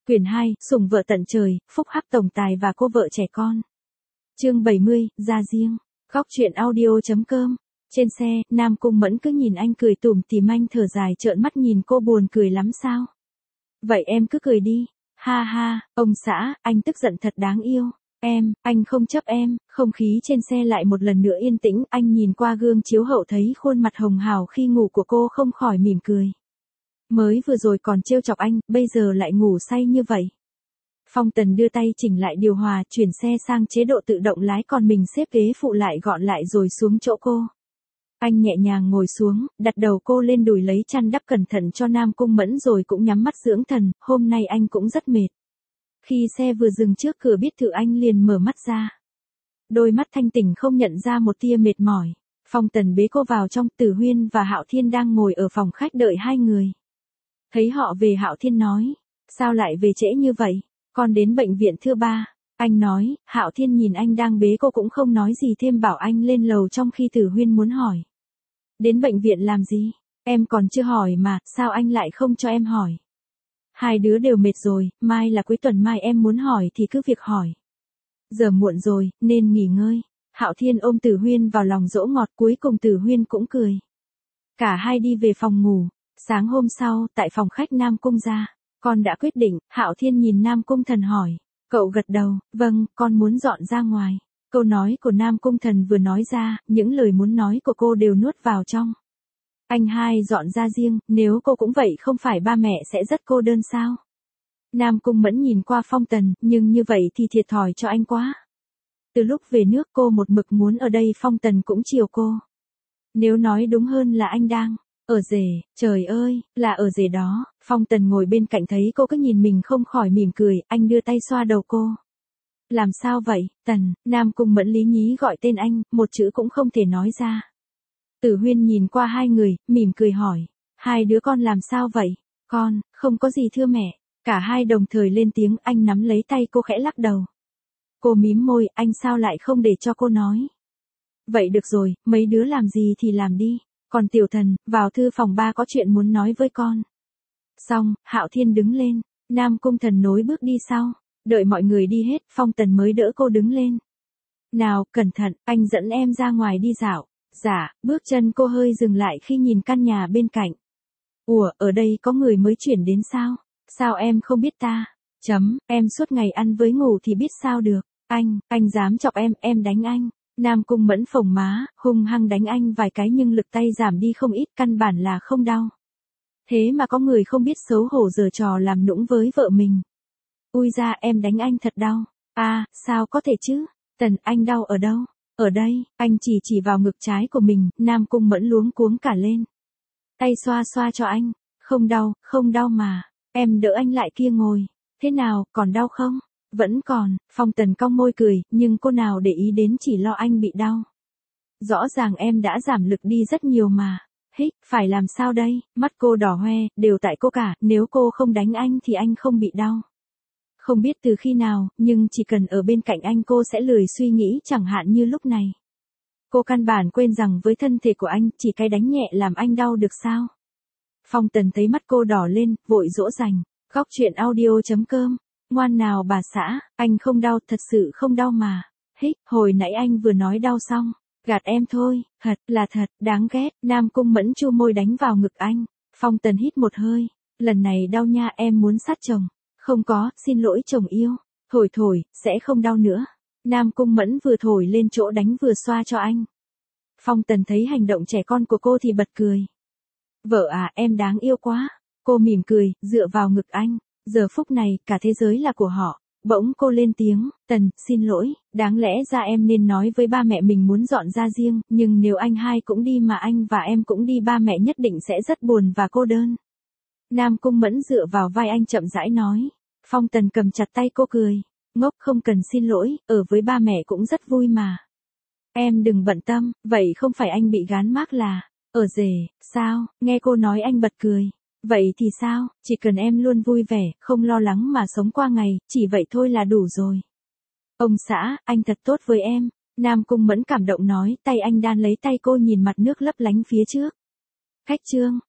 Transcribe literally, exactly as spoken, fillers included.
Quyển hai, Sủng vợ tận trời, phúc hắc tổng tài và cô vợ trẻ con. Chương bảy mươi, ra riêng. Góc truyện audio.com. Trên xe, Nam Cung Mẫn cứ nhìn anh cười tủm tỉm, anh thở dài trợn mắt nhìn cô, buồn cười lắm sao? Vậy em cứ cười đi. Ha ha, ông xã, anh tức giận thật đáng yêu. Em, anh không chấp em. Không khí trên xe lại một lần nữa yên tĩnh, anh nhìn qua gương chiếu hậu thấy khuôn mặt hồng hào khi ngủ của cô không khỏi mỉm cười. Mới vừa rồi còn trêu chọc anh, bây giờ lại ngủ say như vậy. Phong Tần đưa tay chỉnh lại điều hòa, chuyển xe sang chế độ tự động lái, còn mình xếp ghế phụ lại gọn lại rồi xuống chỗ cô. Anh nhẹ nhàng ngồi xuống, đặt đầu cô lên đùi, lấy chăn đắp cẩn thận cho Nam Cung Mẫn rồi cũng nhắm mắt dưỡng thần, hôm nay anh cũng rất mệt. Khi xe vừa dừng trước cửa biệt thự anh liền mở mắt ra. Đôi mắt thanh tỉnh không nhận ra một tia mệt mỏi. Phong Tần bế cô vào trong, Tử Huyên và Hạo Thiên đang ngồi ở phòng khách đợi hai người. Thấy họ về, Hạo Thiên nói, sao lại về trễ như vậy, con đến bệnh viện thưa ba. Anh nói, Hạo Thiên nhìn anh đang bế cô cũng không nói gì thêm, bảo anh lên lầu, trong khi Tử Huyên muốn hỏi. Đến bệnh viện làm gì? Em còn chưa hỏi mà, sao anh lại không cho em hỏi? Hai đứa đều mệt rồi, mai là cuối tuần, mai em muốn hỏi thì cứ việc hỏi. Giờ muộn rồi, nên nghỉ ngơi. Hạo Thiên ôm Tử Huyên vào lòng dỗ ngọt, cuối cùng Tử Huyên cũng cười. Cả hai đi về phòng ngủ. Sáng hôm sau, tại phòng khách Nam Cung gia, con đã quyết định. Hạo Thiên nhìn Nam Cung Thần hỏi. Cậu gật đầu, vâng, con muốn dọn ra ngoài. Câu nói của Nam Cung Thần vừa nói ra, những lời muốn nói của cô đều nuốt vào trong. Anh hai dọn ra riêng, nếu cô cũng vậy không phải ba mẹ sẽ rất cô đơn sao? Nam Cung Mẫn nhìn qua Phong Tần, nhưng như vậy thì thiệt thòi cho anh quá. Từ lúc về nước cô một mực muốn ở đây, Phong Tần cũng chiều cô. Nếu nói đúng hơn là anh đang ở rể, trời ơi, là ở rể đó. Phong Tần ngồi bên cạnh thấy cô cứ nhìn mình không khỏi mỉm cười, anh đưa tay xoa đầu cô. Làm sao vậy, Tần? Nam Cung Mẫn lý nhí gọi tên anh, một chữ cũng không thể nói ra. Tử Huyên nhìn qua hai người, mỉm cười hỏi, hai đứa con làm sao vậy? Con, không có gì thưa mẹ. Cả hai đồng thời lên tiếng, anh nắm lấy tay cô khẽ lắc đầu. Cô mím môi, anh sao lại không để cho cô nói? Vậy được rồi, mấy đứa làm gì thì làm đi. Còn Tiểu Thần, vào thư phòng, ba có chuyện muốn nói với con. Xong, Hạo Thiên đứng lên, Nam Cung Thần nối bước đi sau. Đợi mọi người đi hết, Phong Tần mới đỡ cô đứng lên. Nào, cẩn thận, anh dẫn em ra ngoài đi dạo. Dạ, bước chân cô hơi dừng lại khi nhìn căn nhà bên cạnh. Ủa, ở đây có người mới chuyển đến sao? Sao em không biết ta? Chấm, em suốt ngày ăn với ngủ thì biết sao được. Anh, anh dám chọc em, em đánh anh. Nam Cung Mẫn phồng má, hung hăng đánh anh vài cái nhưng lực tay giảm đi không ít, căn bản là không đau. Thế mà có người không biết xấu hổ giở trò làm nũng với vợ mình. Ui ra, em đánh anh thật đau. À, sao có thể chứ? Tần, anh đau ở đâu? Ở đây, anh chỉ chỉ vào ngực trái của mình. Nam Cung Mẫn luống cuống cả lên. Tay xoa xoa cho anh. Không đau, không đau mà. Em đỡ anh lại kia ngồi. Thế nào, còn đau không? Vẫn còn. Phong Tần cong môi cười, nhưng cô nào để ý đến, chỉ lo anh bị đau. Rõ ràng em đã giảm lực đi rất nhiều mà. Hích, phải làm sao đây? Mắt cô đỏ hoe, đều tại cô cả, nếu cô không đánh anh thì anh không bị đau. Không biết từ khi nào, nhưng chỉ cần ở bên cạnh anh cô sẽ lười suy nghĩ, chẳng hạn như lúc này. Cô căn bản quên rằng với thân thể của anh, chỉ cái đánh nhẹ làm anh đau được sao? Phong Tần thấy mắt cô đỏ lên, vội dỗ dành. Góc truyện audio.com. Ngoan nào bà xã, anh không đau, thật sự không đau mà. Hích, hồi nãy anh vừa nói đau xong. Gạt em thôi, thật là thật, đáng ghét. Nam Cung Mẫn chu môi đánh vào ngực anh. Phong Tần hít một hơi. Lần này đau nha, em muốn sát chồng. Không có, xin lỗi chồng yêu. Thổi thổi, sẽ không đau nữa. Nam Cung Mẫn vừa thổi lên chỗ đánh vừa xoa cho anh. Phong Tần thấy hành động trẻ con của cô thì bật cười. Vợ à, em đáng yêu quá. Cô mỉm cười, dựa vào ngực anh. Giờ phút này, cả thế giới là của họ. Bỗng cô lên tiếng, Tần, xin lỗi, đáng lẽ ra em nên nói với ba mẹ mình muốn dọn ra riêng, nhưng nếu anh hai cũng đi mà anh và em cũng đi, ba mẹ nhất định sẽ rất buồn và cô đơn. Nam Cung Mẫn dựa vào vai anh chậm rãi nói. Phong Tần cầm chặt tay cô cười. Ngốc, không cần xin lỗi, ở với ba mẹ cũng rất vui mà. Em đừng bận tâm, vậy không phải anh bị gán mác là ở rể, sao? Nghe cô nói anh bật cười. Vậy thì sao, chỉ cần em luôn vui vẻ, không lo lắng mà sống qua ngày, chỉ vậy thôi là đủ rồi. Ông xã, anh thật tốt với em. Nam Cung Mẫn cảm động nói, tay anh đan lấy tay cô, nhìn mặt nước lấp lánh phía trước. Khách chương.